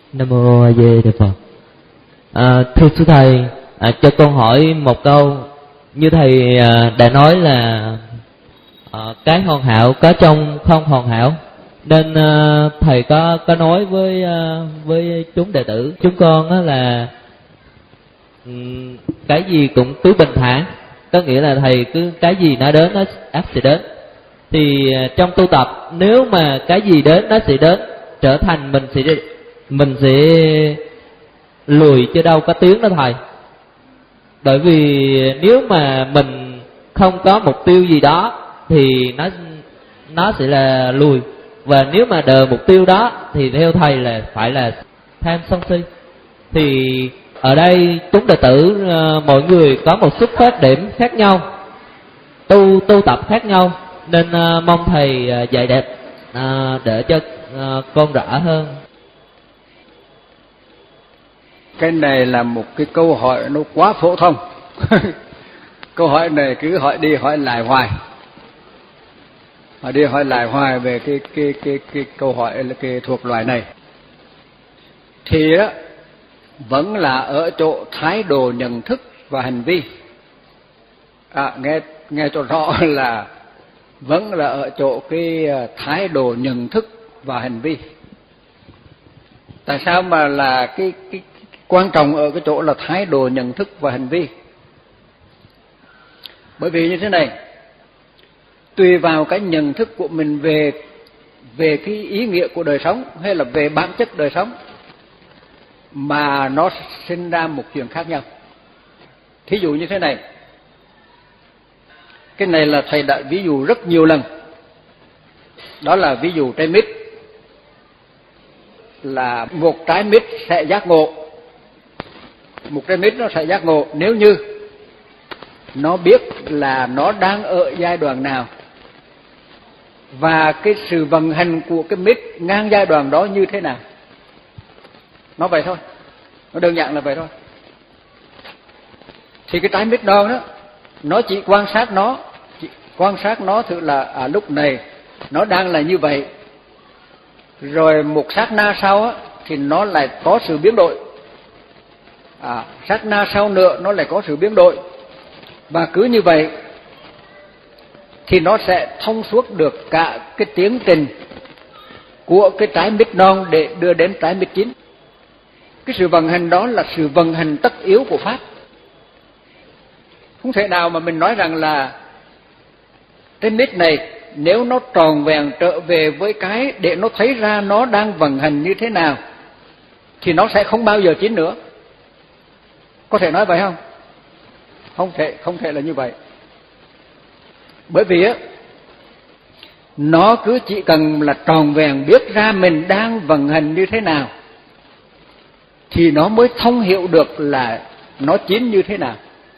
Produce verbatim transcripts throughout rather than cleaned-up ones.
Nam mô A Di Đà Phật. À, thưa sư thầy, à, cho con hỏi một câu. Như thầy à, đã nói là à, cái hoàn hảo có trong không hoàn hảo, nên à, thầy có có nói với à, với chúng đệ tử chúng con á là um, cái gì cũng cứ bình thản, có nghĩa là thầy cứ cái gì nó đến nó ắt sẽ đến. Thì à, trong tu tập, nếu mà cái gì đến nó sẽ đến, trở thành mình sẽ mình sẽ lùi chứ đâu có tiếng đó thầy. Bởi vì nếu mà mình không có mục tiêu gì đó thì nó nó sẽ là lùi, và nếu mà đờ mục tiêu đó thì theo thầy là phải là tham sân si. Thì ở đây chúng đệ tử mọi người có một xuất phát điểm khác nhau, tu tu tập khác nhau, nên mong thầy dạy đẹp để cho con rõ hơn. Cái này là một cái câu hỏi nó quá phổ thông. Câu hỏi này cứ hỏi đi hỏi lại hoài, hỏi đi hỏi lại hoài về cái cái cái cái câu hỏi là cái thuộc loại này. Thì á vẫn là ở chỗ thái độ nhận thức và hành vi. À, nghe nghe cho rõ là vẫn là ở chỗ cái thái độ nhận thức và hành vi. Tại sao mà là cái cái quan trọng ở cái chỗ là thái độ nhận thức và hành vi? Bởi vì như thế này, tùy vào cái nhận thức của mình về về cái ý nghĩa của đời sống hay là về bản chất đời sống mà nó sinh ra một chuyện khác nhau. Thí dụ như thế này, cái này là thầy đã ví dụ rất nhiều lần, đó là ví dụ trái mít. Là một trái mít sẽ giác ngộ, một trái mít nó sẽ giác ngộ nếu như nó biết là nó đang ở giai đoạn nào và cái sự vận hành của cái mít ngang giai đoạn đó như thế nào. Nó vậy thôi, nó đơn giản là vậy thôi. Thì cái trái mít non đó, nó chỉ quan sát nó, chỉ quan sát nó thử là à, lúc này nó đang là như vậy, rồi một sát na sau á, thì nó lại có sự biến đổi. À, sát na sau nữa nó lại có sự biến đổi. Và cứ như vậy thì nó sẽ thông suốt được cả cái tiến trình của cái trái mít non để đưa đến trái mít chín. Cái sự vận hành đó là sự vận hành tất yếu của Pháp. Không thể nào mà mình nói rằng là trái mít này nếu nó tròn vẹn trở về với cái để nó thấy ra nó đang vận hành như thế nào thì nó sẽ không bao giờ chín nữa. Có thể nói vậy không? Không thể, không thể là như vậy. Bởi vì á, nó cứ chỉ cần là tròn vẹn biết ra mình đang vận hành như thế nào thì nó mới thông hiểu được là nó chín như thế nào.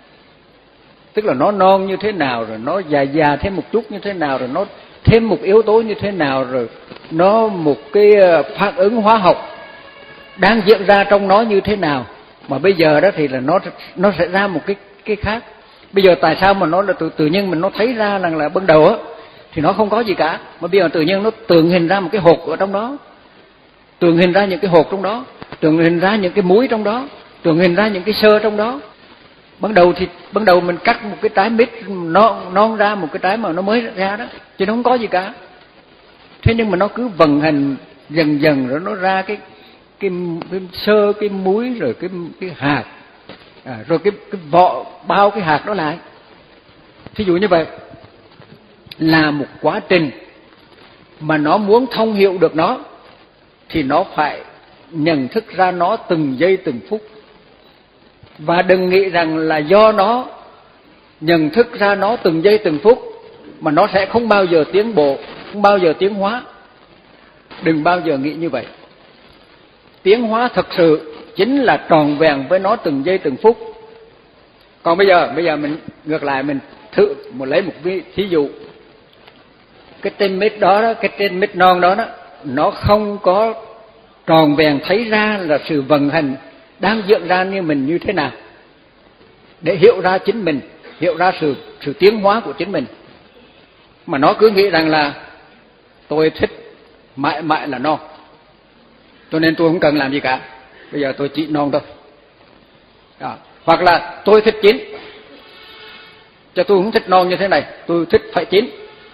Tức là nó non như thế nào, rồi nó già già thêm một chút như thế nào, rồi nó thêm một yếu tố như thế nào, rồi nó một cái phản ứng hóa học đang diễn ra trong nó như thế nào. Mà bây giờ đó thì là nó nó sẽ ra một cái cái khác. Bây giờ tại sao mà nó là tự tự nhiên mình nó thấy ra rằng là ban đầu á thì nó không có gì cả, mà bây giờ tự nhiên nó tượng hình ra một cái hột ở trong đó, tượng hình ra những cái hột trong đó, tượng hình ra những cái muối trong đó, tượng hình ra những cái xơ trong đó. Ban đầu thì ban đầu mình cắt một cái trái mít non non ra một cái trái mà nó mới ra đó, chứ nó không có gì cả. Thế nhưng mà nó cứ vận hành dần dần rồi nó ra cái cái, cái xơ, cái muối, rồi cái cái hạt, à, rồi cái cái vỏ bao cái hạt đó lại. Thí dụ như vậy là một quá trình mà nó muốn thông hiểu được nó thì nó phải nhận thức ra nó từng giây từng phút. Và đừng nghĩ rằng là do nó nhận thức ra nó từng giây từng phút mà nó sẽ không bao giờ tiến bộ, không bao giờ tiến hóa. Đừng bao giờ nghĩ như vậy. Tiến hóa thật sự chính là tròn vẹn với nó từng giây từng phút. Còn bây giờ, bây giờ mình ngược lại, mình thử một lấy một ví thí dụ. Cái trên mít đó, đó, cái trên mít non đó, đó, nó không có tròn vẹn thấy ra là sự vận hành đang diễn ra như mình như thế nào, để hiểu ra chính mình, hiểu ra sự sự tiến hóa của chính mình. Mà nó cứ nghĩ rằng là tôi thích mãi mãi là non, cho nên tôi không cần làm gì cả, bây giờ tôi chỉ non thôi. Đó. Hoặc là tôi thích chín, cho tôi không thích non như thế này, tôi thích phải chín.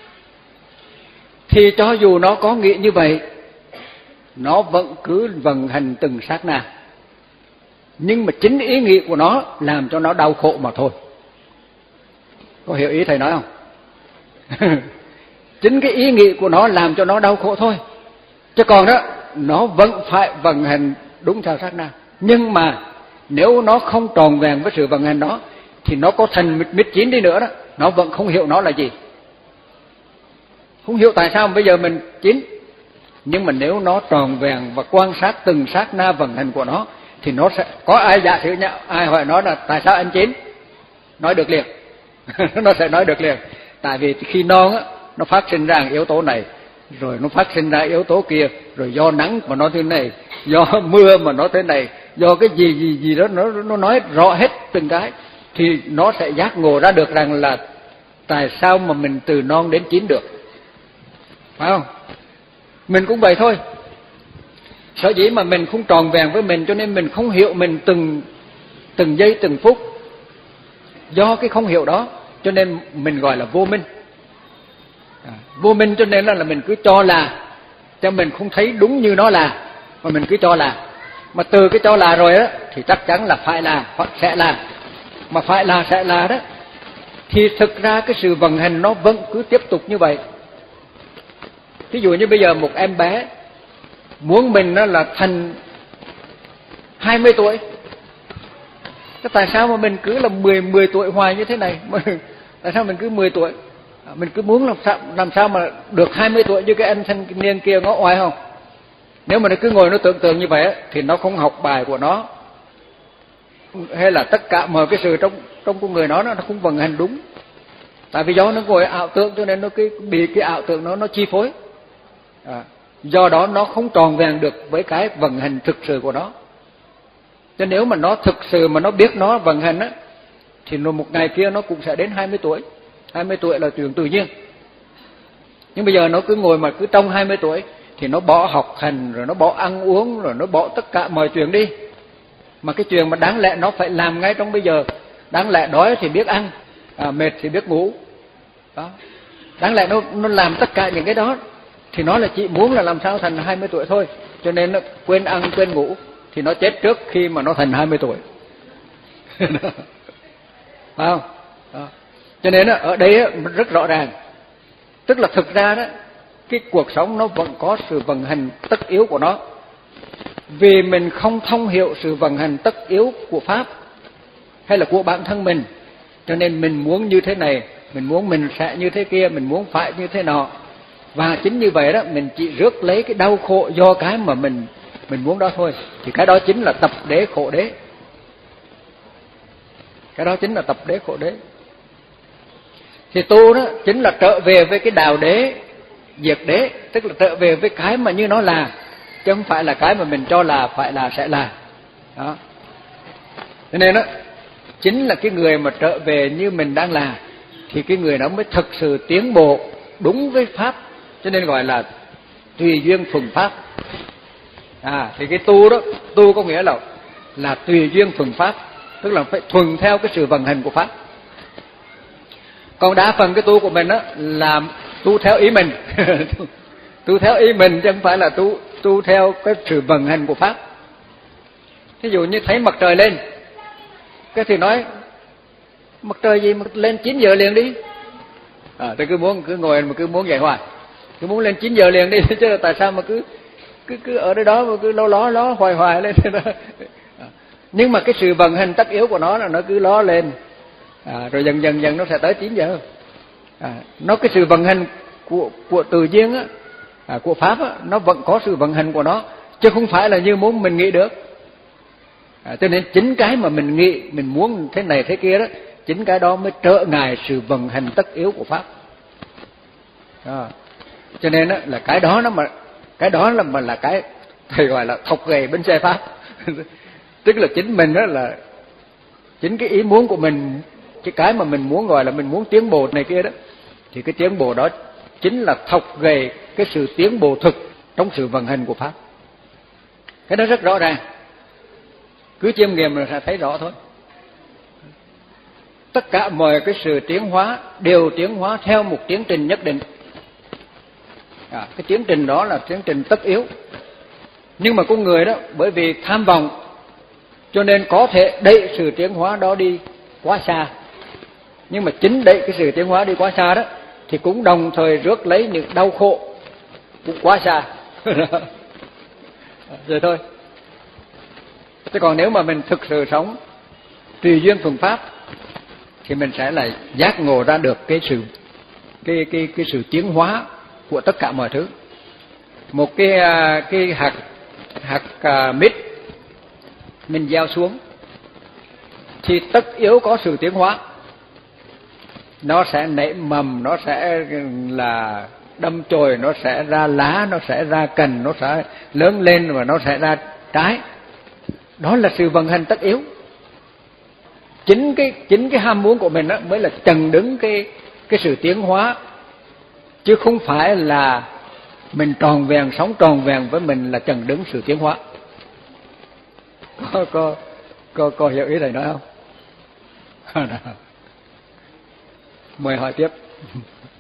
Thì cho dù nó có nghĩa như vậy, nó vẫn cứ vận hành từng sát na, nhưng mà chính ý nghĩa của nó làm cho nó đau khổ mà thôi. Có hiểu ý thầy nói không? Chính cái ý nghĩa của nó làm cho nó đau khổ thôi, chứ còn đó nó vẫn phải vận hành đúng theo sát na. Nhưng mà nếu nó không tròn vẹn với sự vận hành đó, thì nó có thành mít chín đi nữa đó, nó vẫn không hiểu nó là gì, không hiểu tại sao mà bây giờ mình chín. Nhưng mà nếu nó tròn vẹn và quan sát từng sát na vận hành của nó, thì nó sẽ có ai giả sử nhau, ai hỏi nó là tại sao anh chín, nói được liền. Nó sẽ nói được liền. Tại vì khi non á, nó phát sinh ra yếu tố này, rồi nó phát sinh ra yếu tố kia, rồi do nắng mà nó thế này, do mưa mà nó thế này, do cái gì gì gì đó nó nó nói rõ hết từng cái, thì nó sẽ giác ngộ ra được rằng là tại sao mà mình từ non đến chín được, phải không? Mình cũng vậy thôi. Sở dĩ mà mình không tròn vẹn với mình, cho nên mình không hiểu mình từng từng giây từng phút. Do cái không hiểu đó, cho nên mình gọi là vô minh. À, vô minh cho nên là, là mình cứ cho là, cho mình không thấy đúng như nó là, mà mình cứ cho là. Mà từ cái cho là rồi đó, thì chắc chắn là phải làm, sẽ làm. Mà phải là sẽ là đó, thì thực ra cái sự vận hành nó vẫn cứ tiếp tục như vậy. Ví dụ như bây giờ một em bé muốn mình đó là thành hai mươi tuổi, thế tại sao mà mình cứ là mười, mười tuổi hoài như thế này? Tại sao mình cứ mười tuổi? Mình cứ muốn làm sao, làm sao mà được hai mươi tuổi như cái anh thanh niên kia ngó oai không? Nếu mà nó cứ ngồi nó tưởng tượng như vậy thì nó không học bài của nó, hay là tất cả mọi cái sự trong trong con người nó nó không vận hành đúng. Tại vì do nó ngồi ảo tưởng cho nên nó cái bị cái ảo tưởng nó nó chi phối. À, do đó nó không tròn vẹn được với cái vận hành thực sự của nó. Cho nếu mà nó thực sự mà nó biết nó vận hành á, thì một ngày kia nó cũng sẽ đến hai mươi tuổi. hai mươi tuổi là chuyện tự nhiên. Nhưng bây giờ nó cứ ngồi mà cứ trong hai mươi tuổi thì nó bỏ học hành, rồi nó bỏ ăn uống, rồi nó bỏ tất cả mọi chuyện đi. Mà cái chuyện mà đáng lẽ nó phải làm ngay trong bây giờ, đáng lẽ đói thì biết ăn, à, mệt thì biết ngủ. Đó. Đáng lẽ nó nó làm tất cả những cái đó, thì nó là chỉ muốn là làm sao thành hai mươi tuổi thôi. Cho nên nó quên ăn, quên ngủ, thì nó chết trước khi mà nó thành hai mươi tuổi. Phải không? Đó. Cho nên ở đây rất rõ ràng, tức là thực ra đó, cái cuộc sống nó vẫn có sự vận hành tất yếu của nó. Vì mình không thông hiểu sự vận hành tất yếu của Pháp hay là của bản thân mình, cho nên mình muốn như thế này, mình muốn mình sẽ như thế kia, mình muốn phải như thế nọ. Và chính như vậy đó, mình chỉ rước lấy cái đau khổ do cái mà mình mình muốn đó thôi. Thì cái đó chính là tập đế khổ đế. Cái đó chính là tập đế khổ đế. Thì tu đó chính là trở về với cái đạo đế, diệt đế, tức là trở về với cái mà như nó là, chứ không phải là cái mà mình cho là phải là sẽ là. Đó. Cho nên đó, chính là cái người mà trở về như mình đang là, thì cái người đó mới thực sự tiến bộ đúng với Pháp. Cho nên gọi là tùy duyên thuần Pháp. À, thì cái tu đó, tu có nghĩa là là tùy duyên thuần Pháp, tức là phải thuần theo cái sự vận hành của Pháp. Còn đa phần cái tu của mình đó là tu theo ý mình. Tu theo ý mình chứ không phải là tu tu theo cái sự vận hành của Pháp. Ví dụ như thấy mặt trời lên, cái thì nói mặt trời gì mà lên chín giờ liền đi. À, tôi cứ muốn cứ ngồi mà cứ muốn vậy hoài, cứ muốn lên chín giờ liền đi, chứ là tại sao mà cứ cứ cứ ở đây đó mà cứ ló ló ló hoài hoài lên đó. À, nhưng mà cái sự vận hành tất yếu của nó là nó cứ ló lên, à, rồi dần dần dần nó sẽ tới chín giờ. À, nó cái sự vận hành của của tự nhiên á, à, của Pháp á, nó vẫn có sự vận hành của nó, chứ không phải là như muốn mình nghĩ được. À, cho nên chính cái mà mình nghĩ, mình muốn thế này thế kia đó, chính cái đó mới trở ngại sự vận hành tất yếu của Pháp. À, cho nên đó, là cái đó nó mà cái đó là mà là cái thầy gọi là thọc ghề bên xe Pháp. Tức là chính mình đó là chính cái ý muốn của mình, cái cái mà mình muốn gọi là mình muốn tiến bộ này kia đó, thì cái tiến bộ đó chính là thọc ghề cái sự tiến bộ thực trong sự vận hành của Pháp. Cái đó rất rõ ràng, cứ chiêm nghiệm rồi sẽ thấy rõ thôi. Tất cả mọi cái sự tiến hóa đều tiến hóa theo một tiến trình nhất định. À, cái tiến trình đó là tiến trình tất yếu. Nhưng mà con người đó, bởi vì tham vọng cho nên có thể đẩy sự tiến hóa đó đi quá xa. Nhưng mà chính đẩy cái sự tiến hóa đi quá xa đó thì cũng đồng thời rước lấy những đau khổ cũng quá xa. Rồi thôi. Thế còn nếu mà mình thực sự sống tùy duyên thuận pháp thì mình sẽ là giác ngộ ra được cái sự cái cái cái sự tiến hóa của tất cả mọi thứ. Một cái cái hạt hạt uh, mít mình gieo xuống thì tất yếu có sự tiến hóa. Nó sẽ nảy mầm, nó sẽ là đâm chồi, nó sẽ ra lá, nó sẽ ra cành, nó sẽ lớn lên và nó sẽ ra trái. Đó là sự vận hành tất yếu. Chính cái chính cái ham muốn của mình đó mới là chặn đứng cái cái sự tiến hóa, chứ không phải là mình tròn vẹn, sống tròn vẹn với mình là chặn đứng sự tiến hóa. Có có có, có hiểu ý thầy nói không? Mời hỏi tiếp.